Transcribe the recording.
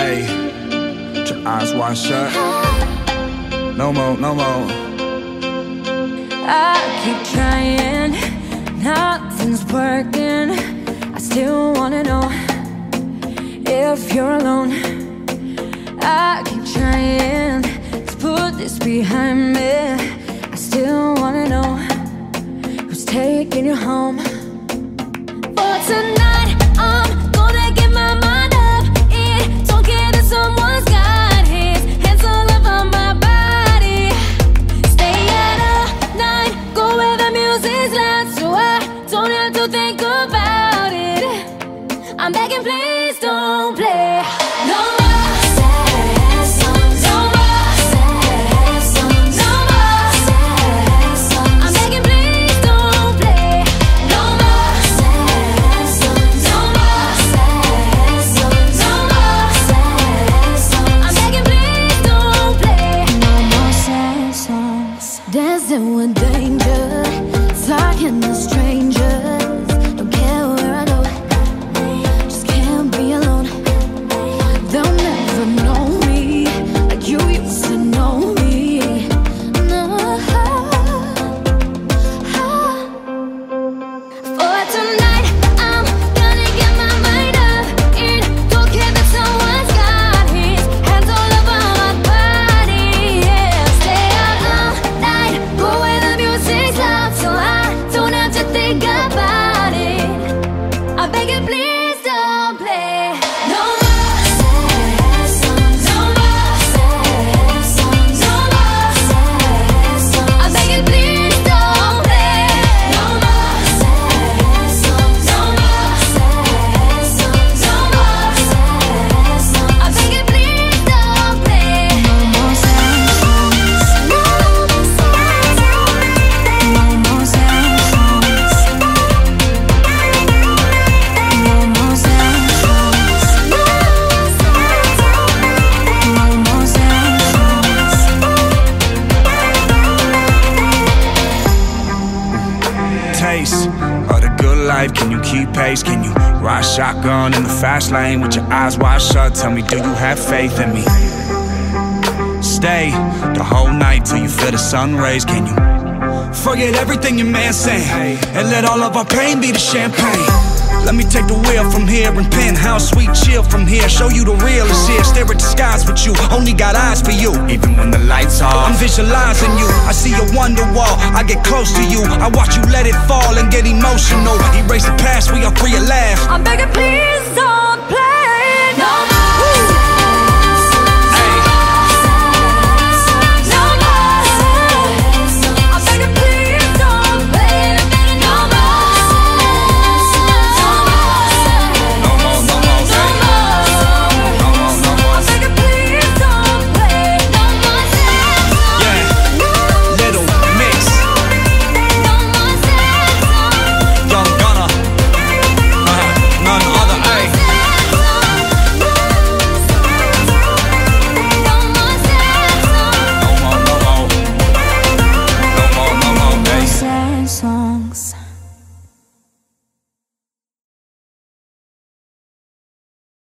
Hey, put your eyes wide shut. No more, no more. I keep trying, nothing's working. I still wanna know if you're alone. I keep trying to put this behind me. I still wanna know who's taking you home. For tonight, I'm gonna get my mind up. It don't care that someone's got his hands all over my body. Stay out all night, go where the music's loud, so I don't have to think about it. I'm begging, please don't play no more sad songs, no more sad songs, no more sad songs. I'm begging, please don't play no more sad songs, no more sad songs, no more sad songs. I'm begging, please don't play no more sad songs. Dancing with danger, talking to strangers. Don't care where I go, just can't be alone. They'll never know me like you used to know me. No. For tonight, I'm gonna get my mind up. It don't care that someone's got his hands all over my body. Yeah, stay out all night, go where the music's loud, so I don't have to think about it. I beg you, please don't play no more sad songs, no more sad songs, no more sad songs. I beg you, please don't play no more sad songs, no more sad songs, no more sad songs. I beg you, please don't play no more sad songs, no more sad songs, no more sad songs, no more sad songs, no more sad songs. Taste of the good life, can you keep pace? Can you ride shotgun in the fast lane with your eyes wide shut? Tell me, do you have faith in me? Stay the whole night till you feel the sun rays. Can you forget everything your man saying and let all of our pain be the champagne? Let me take the wheel from here and penthouse sweet chill from here. Show you the real is here. Stare at the skies with you, only got eyes for you. Even when the lights are, I'm visualizing you. I see your wonder wall, I get close to you. I watch you let it fall and get emotional. Erase the past, we are free at last. I'm begging, please